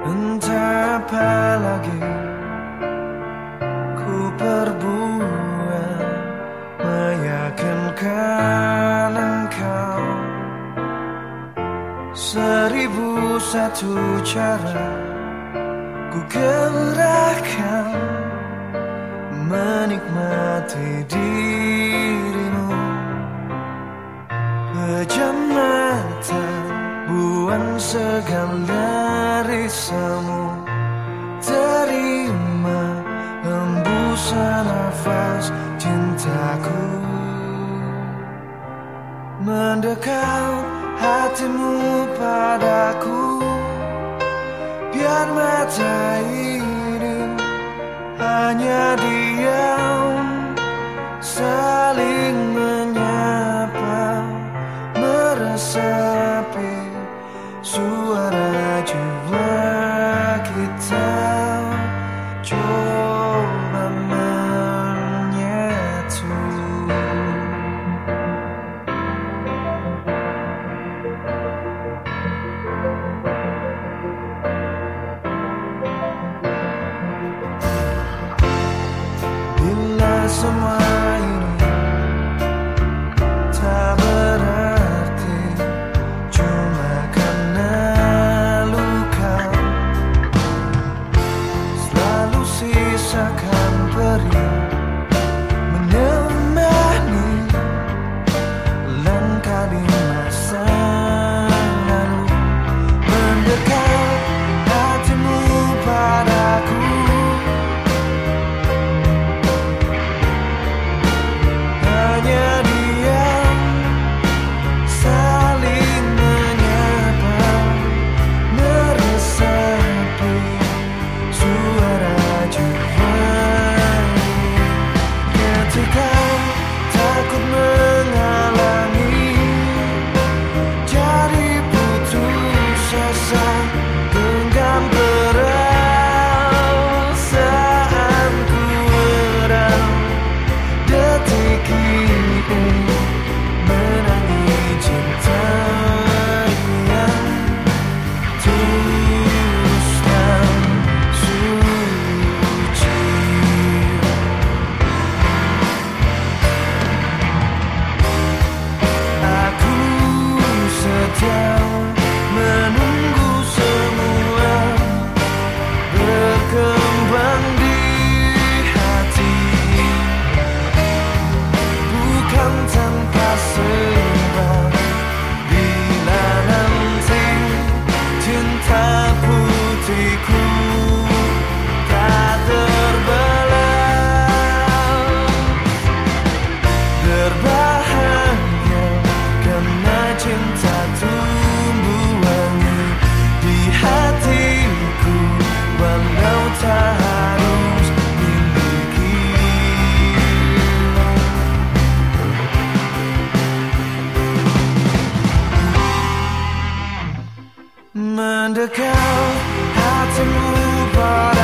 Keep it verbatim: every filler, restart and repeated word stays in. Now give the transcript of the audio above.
Entah apa lagi ku perbuat meyakinkan engkau. Seribu satu cara ku kerahkan menikmati dirimu. Pejam mata, buang segala risamu. Terima hembusan nafas cintaku. Mendekat hatimu padaku, biar mata ini hanya diam, saling menyapa, meresapi suara jiwa kita. Coba menyatu. Bila semua ini tak berarti, cuma karena luka, selalu sisakan perih menemani langkah di masa lalu. Mendekat hatimu padaku, hanya diam, saling menyapa, meresapi suara jiwa. Ketika takut menghalangi, jadi putus asa, genggam perasaanku erat. Detik ini menangi cinta yang tulus dan suci. Aku setia menunggu semua berkembang di hati, bukan tanpa sebab. Bila nanti cinta putihku tak terbelah, berbahagia karena cinta tumbuh wangi di hatiku, walau tak harus miliki. Mendekat hatimu padaku,